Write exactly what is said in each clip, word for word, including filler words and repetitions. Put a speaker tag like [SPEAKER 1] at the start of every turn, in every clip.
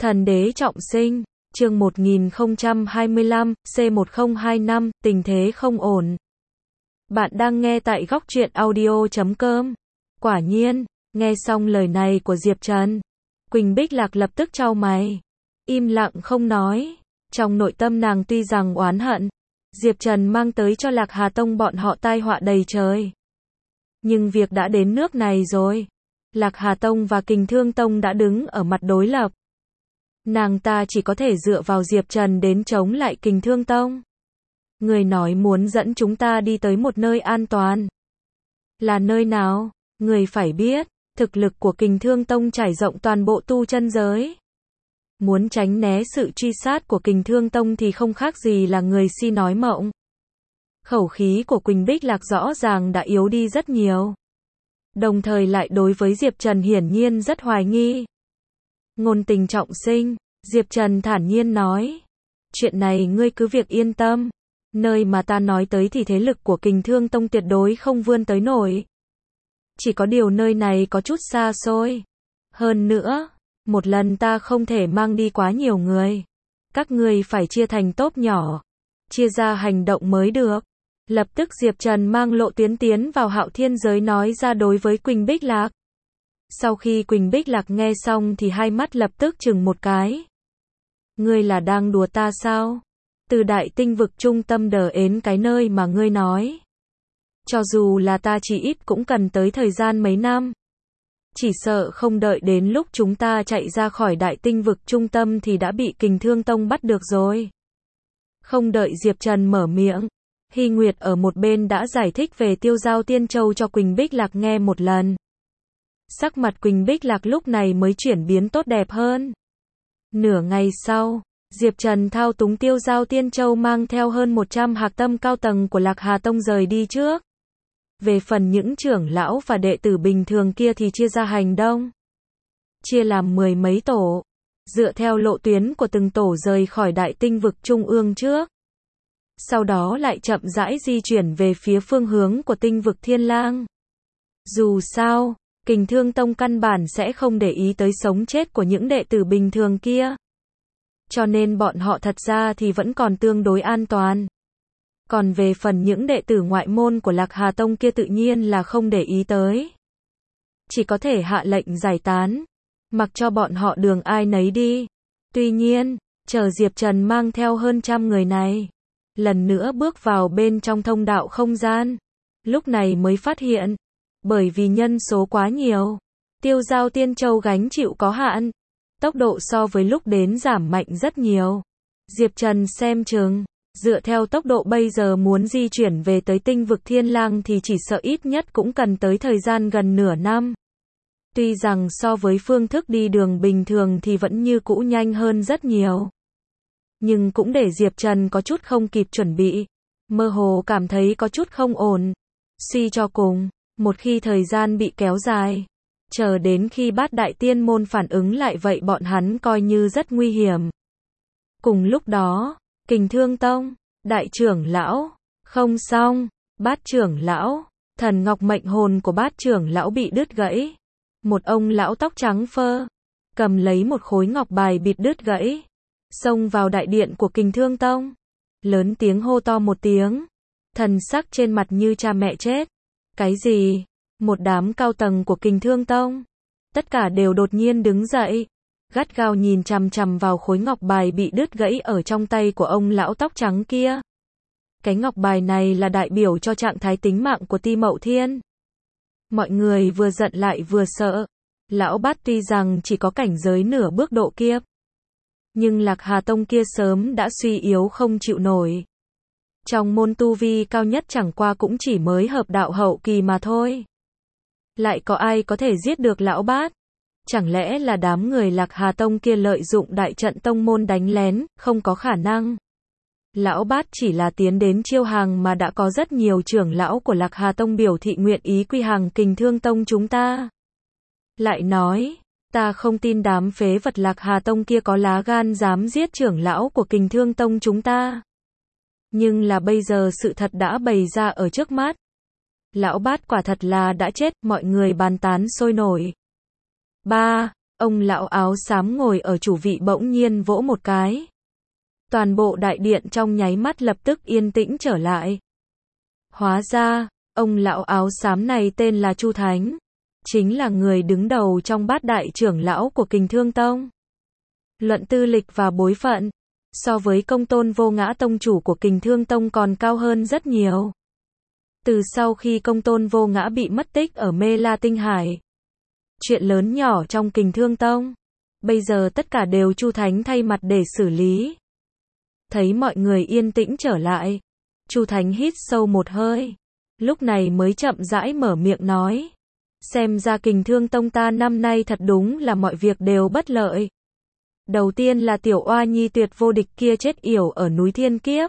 [SPEAKER 1] Thần đế trọng sinh, chương một nghìn không trăm hai mươi lăm, C một không hai năm, tình thế không ổn. Bạn đang nghe tại góc truyện audio chấm com. Quả nhiên, nghe xong lời này của Diệp Trần, Quỳnh Bích Lạc lập tức chau mày, im lặng không nói. Trong nội tâm nàng tuy rằng oán hận, Diệp Trần mang tới cho Lạc Hà Tông bọn họ tai họa đầy trời. Nhưng việc đã đến nước này rồi. Lạc Hà Tông và Kình Thương Tông đã đứng ở mặt đối lập. Nàng ta chỉ có thể dựa vào Diệp Trần đến chống lại Kình Thương Tông. Người nói muốn dẫn chúng ta đi tới một nơi an toàn. Là nơi nào? Người phải biết, thực lực của Kình Thương Tông trải rộng toàn bộ tu chân giới. Muốn tránh né sự truy sát của Kình Thương Tông thì không khác gì là người si nói mộng. Khẩu khí của Quỳnh Bích Lạc rõ ràng đã yếu đi rất nhiều. Đồng thời lại đối với Diệp Trần hiển nhiên rất hoài nghi. Ngôn tình trọng sinh, Diệp Trần thản nhiên nói. Chuyện này ngươi cứ việc yên tâm. Nơi mà ta nói tới thì thế lực của Kình Thương Tông tuyệt đối không vươn tới nổi. Chỉ có điều nơi này có chút xa xôi. Hơn nữa, một lần ta không thể mang đi quá nhiều người. Các ngươi phải chia thành tốp nhỏ. Chia ra hành động mới được. Lập tức Diệp Trần mang lộ tuyến tiến vào Hạo Thiên giới nói ra đối với Quỳnh Bích Lạc. Sau khi Quỳnh Bích Lạc nghe xong thì hai mắt lập tức chừng một cái. Ngươi là đang đùa ta sao? Từ đại tinh vực trung tâm đờ đến cái nơi mà ngươi nói. Cho dù là ta chỉ ít cũng cần tới thời gian mấy năm. Chỉ sợ không đợi đến lúc chúng ta chạy ra khỏi đại tinh vực trung tâm thì đã bị Kình Thương Tông bắt được rồi. Không đợi Diệp Trần mở miệng, Hy Nguyệt ở một bên đã giải thích về Tiêu Giao Tiên Châu cho Quỳnh Bích Lạc nghe một lần. Sắc mặt Quỳnh Bích Lạc lúc này mới chuyển biến tốt đẹp hơn. Nửa ngày sau, Diệp Trần thao túng Tiêu Giao Tiên Châu mang theo hơn một trăm hạc tâm cao tầng của Lạc Hà Tông rời đi trước. Về phần những trưởng lão và đệ tử bình thường kia thì chia ra hành động. Chia làm mười mấy tổ. Dựa theo lộ tuyến của từng tổ rời khỏi đại tinh vực trung ương trước. Sau đó lại chậm rãi di chuyển về phía phương hướng của tinh vực Thiên Lang. Dù sao, Kình Thương Tông căn bản sẽ không để ý tới sống chết của những đệ tử bình thường kia. Cho nên bọn họ thật ra thì vẫn còn tương đối an toàn. Còn về phần những đệ tử ngoại môn của Lạc Hà Tông kia tự nhiên là không để ý tới. Chỉ có thể hạ lệnh giải tán. Mặc cho bọn họ đường ai nấy đi. Tuy nhiên, chờ Diệp Trần mang theo hơn trăm người này. Lần nữa bước vào bên trong thông đạo không gian. Lúc này mới phát hiện. Bởi vì nhân số quá nhiều. Tiêu Giao Tiên Châu gánh chịu có hạn. Tốc độ so với lúc đến giảm mạnh rất nhiều. Diệp Trần xem chừng. Dựa theo tốc độ bây giờ muốn di chuyển về tới tinh vực Thiên Lang thì chỉ sợ ít nhất cũng cần tới thời gian gần nửa năm. Tuy rằng so với phương thức đi đường bình thường thì vẫn như cũ nhanh hơn rất nhiều. Nhưng cũng để Diệp Trần có chút không kịp chuẩn bị. Mơ hồ cảm thấy có chút không ổn. Suy cho cùng, một khi thời gian bị kéo dài, chờ đến khi Bát Đại Tiên Môn phản ứng lại vậy bọn hắn coi như rất nguy hiểm. Cùng lúc đó, Kình Thương Tông, Đại trưởng lão, không xong, Bát trưởng lão, thần ngọc mệnh hồn của Bát trưởng lão bị đứt gãy. Một ông lão tóc trắng phơ, cầm lấy một khối ngọc bài bịt đứt gãy, xông vào đại điện của Kình Thương Tông, lớn tiếng hô to một tiếng, thần sắc trên mặt như cha mẹ chết. Cái gì? Một đám cao tầng của Kình Thương Tông, tất cả đều đột nhiên đứng dậy, gắt gao nhìn chằm chằm vào khối ngọc bài bị đứt gãy ở trong tay của ông lão tóc trắng kia. Cái ngọc bài này là đại biểu cho trạng thái tính mạng của Ti Mậu Thiên. Mọi người vừa giận lại vừa sợ. Lão Bát tuy rằng chỉ có cảnh giới nửa bước độ kiếp, nhưng Lạc Hà Tông kia sớm đã suy yếu không chịu nổi. Trong môn tu vi cao nhất chẳng qua cũng chỉ mới hợp đạo hậu kỳ mà thôi. Lại có ai có thể giết được Lão Bát? Chẳng lẽ là đám người Lạc Hà Tông kia lợi dụng đại trận tông môn đánh lén? Không có khả năng. Lão Bát chỉ là tiến đến chiêu hàng mà đã có rất nhiều trưởng lão của Lạc Hà Tông biểu thị nguyện ý quy hàng Kình Thương Tông chúng ta. Lại nói, ta không tin đám phế vật Lạc Hà Tông kia có lá gan dám giết trưởng lão của Kình Thương Tông chúng ta. Nhưng là bây giờ sự thật đã bày ra ở trước mắt. Lão Bát quả thật là đã chết, mọi người bàn tán sôi nổi. Ba, Ông lão áo xám ngồi ở chủ vị bỗng nhiên vỗ một cái. Toàn bộ đại điện trong nháy mắt lập tức yên tĩnh trở lại. Hóa ra, ông lão áo xám này tên là Chu Thánh. Chính là người đứng đầu trong bát đại trưởng lão của Kình Thương Tông. Luận tư lịch và bối phận, so với Công Tôn Vô Ngã tông chủ của Kình Thương Tông còn cao hơn rất nhiều. Từ sau khi Công Tôn Vô Ngã bị mất tích ở Mê La Tinh Hải, chuyện lớn nhỏ trong Kình Thương Tông, bây giờ tất cả đều Chu Thánh thay mặt để xử lý. Thấy mọi người yên tĩnh trở lại, Chu Thánh hít sâu một hơi, lúc này mới chậm rãi mở miệng nói. Xem ra Kình Thương Tông ta năm nay thật đúng là mọi việc đều bất lợi. Đầu tiên là tiểu oa nhi tuyệt vô địch kia chết yểu ở núi Thiên Kiếp.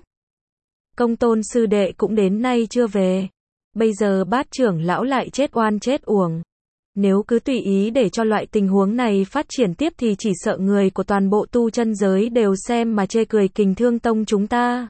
[SPEAKER 1] Công Tôn sư đệ cũng đến nay chưa về. Bây giờ bát trưởng lão lại chết oan chết uổng. Nếu cứ tùy ý để cho loại tình huống này phát triển tiếp thì chỉ sợ người của toàn bộ tu chân giới đều xem mà chê cười Kình Thương Tông chúng ta.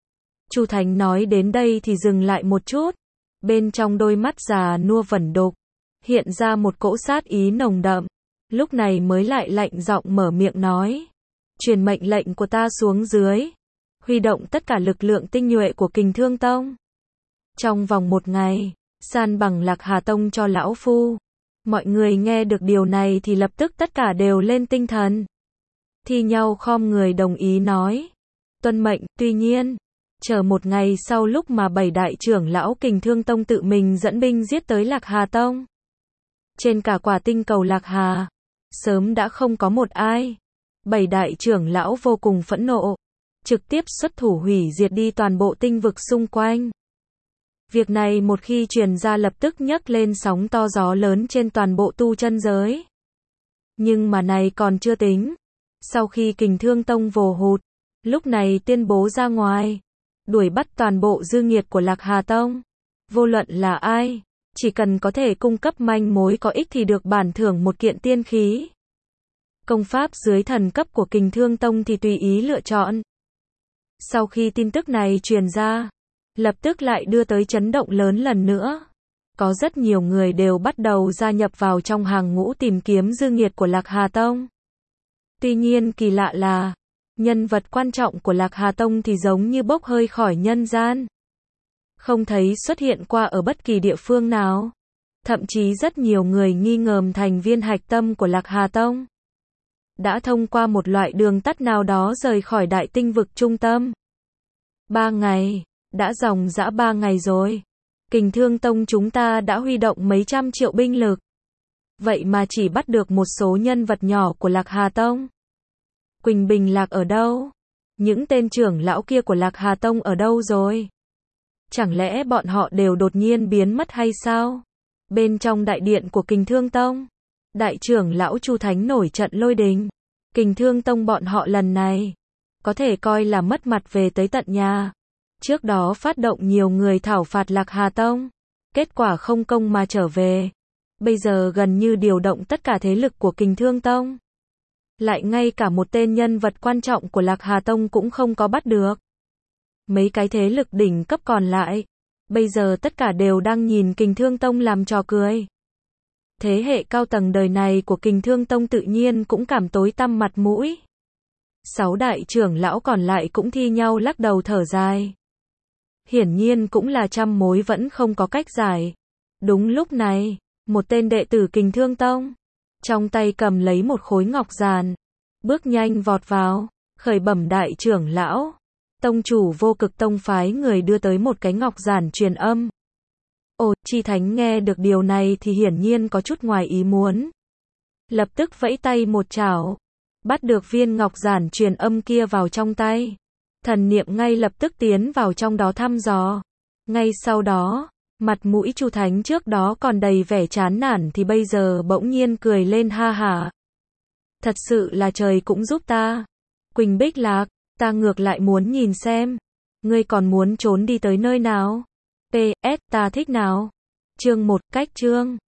[SPEAKER 1] Chu Thánh nói đến đây thì dừng lại một chút. Bên trong đôi mắt già nua vẩn đục, hiện ra một cỗ sát ý nồng đậm. Lúc này mới lại lạnh giọng mở miệng nói. Truyền mệnh lệnh của ta xuống dưới. Huy động tất cả lực lượng tinh nhuệ của Kình Thương Tông. Trong vòng một ngày, san bằng Lạc Hà Tông cho lão phu. Mọi người nghe được điều này thì lập tức tất cả đều lên tinh thần. Thi nhau khom người đồng ý nói. Tuân mệnh, tuy nhiên, chờ một ngày sau lúc mà bảy đại trưởng lão Kình Thương Tông tự mình dẫn binh giết tới Lạc Hà Tông. Trên cả quả tinh cầu Lạc Hà, sớm đã không có một ai. Bảy đại trưởng lão vô cùng phẫn nộ, trực tiếp xuất thủ hủy diệt đi toàn bộ tinh vực xung quanh. Việc này một khi truyền ra lập tức nhấc lên sóng to gió lớn trên toàn bộ tu chân giới. Nhưng mà này còn chưa tính. Sau khi Kình Thương Tông vồ hụt, lúc này tuyên bố ra ngoài, đuổi bắt toàn bộ dư nghiệt của Lạc Hà Tông. Vô luận là ai, chỉ cần có thể cung cấp manh mối có ích thì được bản thưởng một kiện tiên khí. Công pháp dưới thần cấp của Kình Thương Tông thì tùy ý lựa chọn. Sau khi tin tức này truyền ra, lập tức lại đưa tới chấn động lớn lần nữa. Có rất nhiều người đều bắt đầu gia nhập vào trong hàng ngũ tìm kiếm dư nghiệt của Lạc Hà Tông. Tuy nhiên kỳ lạ là, nhân vật quan trọng của Lạc Hà Tông thì giống như bốc hơi khỏi nhân gian. Không thấy xuất hiện qua ở bất kỳ địa phương nào. Thậm chí rất nhiều người nghi ngờ thành viên hạch tâm của Lạc Hà Tông đã thông qua một loại đường tắt nào đó rời khỏi đại tinh vực trung tâm. Ba ngày, đã dòng dã ba ngày rồi. Kình Thương Tông chúng ta đã huy động mấy trăm triệu binh lực. Vậy mà chỉ bắt được một số nhân vật nhỏ của Lạc Hà Tông. Quỳnh Bình Lạc ở đâu? Những tên trưởng lão kia của Lạc Hà Tông ở đâu rồi? Chẳng lẽ bọn họ đều đột nhiên biến mất hay sao? Bên trong đại điện của Kình Thương Tông, đại trưởng lão Chu Thánh nổi trận lôi đình. Kình Thương Tông bọn họ lần này, có thể coi là mất mặt về tới tận nhà. Trước đó phát động nhiều người thảo phạt Lạc Hà Tông, kết quả không công mà trở về. Bây giờ gần như điều động tất cả thế lực của Kình Thương Tông. Lại ngay cả một tên nhân vật quan trọng của Lạc Hà Tông cũng không có bắt được. Mấy cái thế lực đỉnh cấp còn lại, bây giờ tất cả đều đang nhìn Kình Thương Tông làm trò cười. Thế hệ cao tầng đời này của Kình Thương Tông tự nhiên cũng cảm tối tăm mặt mũi. Sáu đại trưởng lão còn lại cũng thi nhau lắc đầu thở dài. Hiển nhiên cũng là trăm mối vẫn không có cách giải. Đúng lúc này, một tên đệ tử Kình Thương Tông, trong tay cầm lấy một khối ngọc giản, bước nhanh vọt vào, khởi bẩm đại trưởng lão. Tông chủ Vô Cực Tông phái người đưa tới một cái ngọc giản truyền âm. Ồ, Chi Thánh nghe được điều này thì hiển nhiên có chút ngoài ý muốn. Lập tức vẫy tay một chảo, bắt được viên ngọc giản truyền âm kia vào trong tay. Thần niệm ngay lập tức tiến vào trong đó thăm dò. Ngay sau đó, mặt mũi Chu Thánh trước đó còn đầy vẻ chán nản thì bây giờ bỗng nhiên cười lên ha hả. Thật sự là trời cũng giúp ta. Quỳnh Bích Lạc, ta ngược lại muốn nhìn xem, ngươi còn muốn trốn đi tới nơi nào? pê ét ta thích nào? Chương một, cách chương